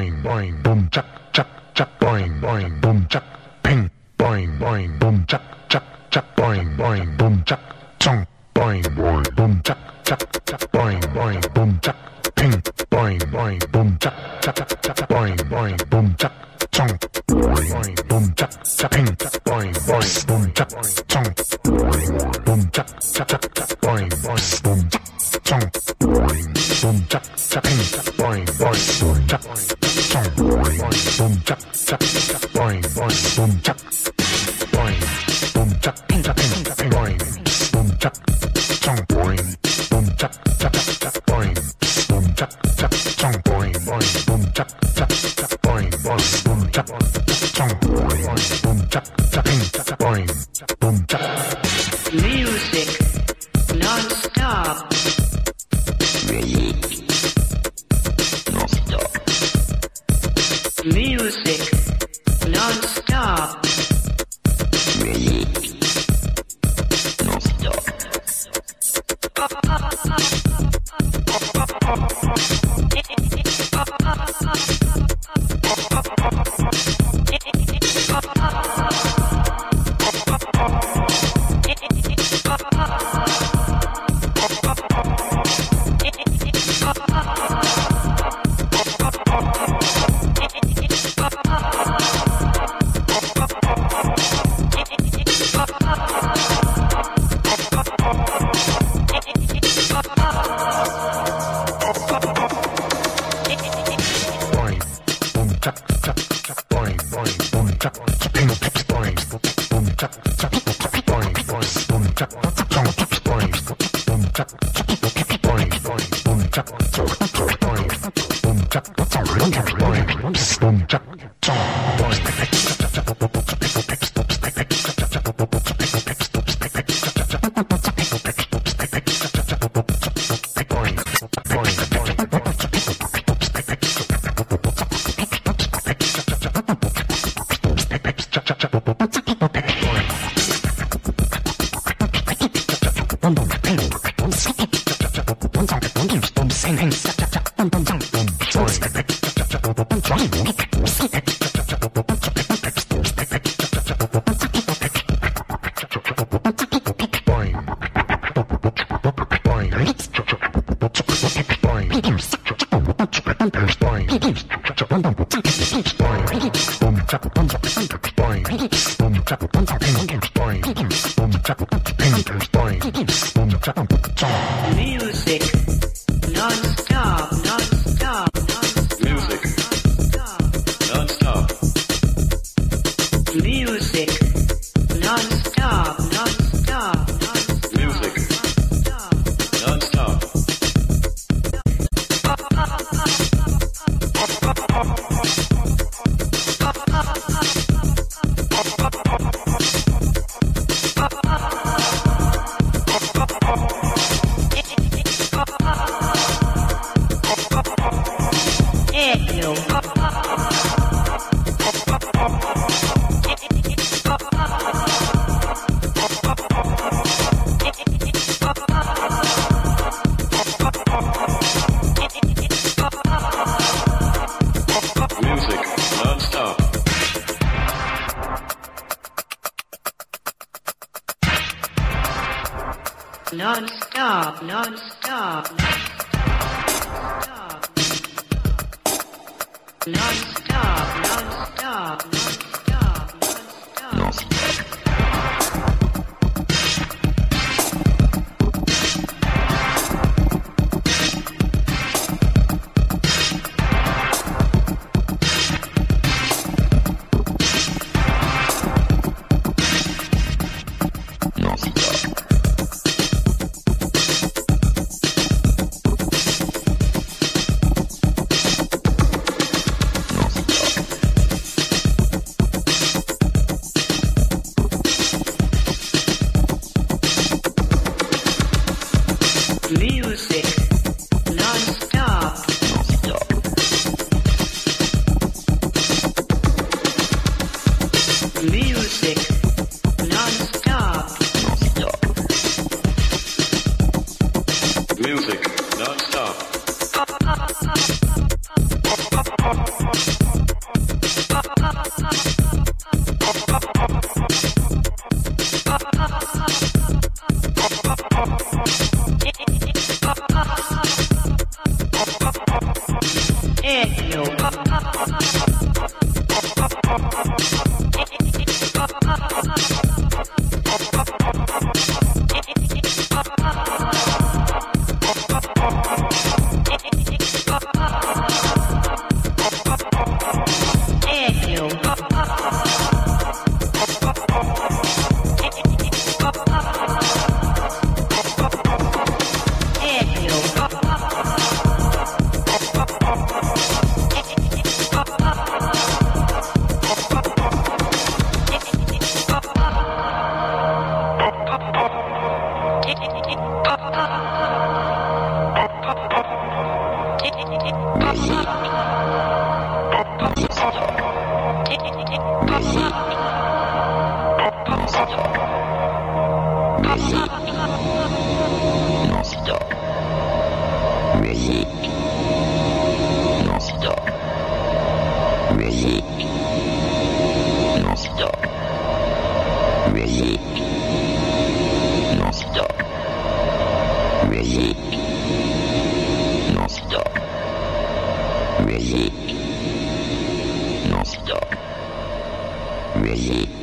boing, boing, boom, chuck, chuck, chuck, boing, boing, boom, chuck, ping, boing, boing, boom, chuck, chuck, chuck, boing, boing, boom, chuck, chong, boing, boing, boom, chuck, chuck, chuck, boing, boing, boom, chuck, ping, boing, boing, boom, chuck, chuck, chuck, boing, boing, boom, chuck, chong, boing, boom, chuck, chuck, ping, boing, boing, boom, chuck, chong, boom, chuck, chuck, chuck, boing, boing, boom, chong, boom, chuck, chuck, ping, boing, boing, boom, chuck, chong, boom, chuck, chuck, boing, boing, boom, chuck, boing, boom, chuck, ping, ping, boing, boom, chuck, chong, boing, boom, chuck, chuck, boing, boom, chuck, chuck, chong, boing, boing, boom, chuck, chuck, boing, boing, boom, chuck, chong, boing, boom, chuck, chuck, ping, boing, boom, chuck. Music non-stop. Music non-stop. Music non-stop, non-stop, Music non-stop. Music non-stop, non-stop, Music non-stop. Non-stop, non-stop, non-stop, non-stop, non-stop, non-stop, non-stop. Non-stop.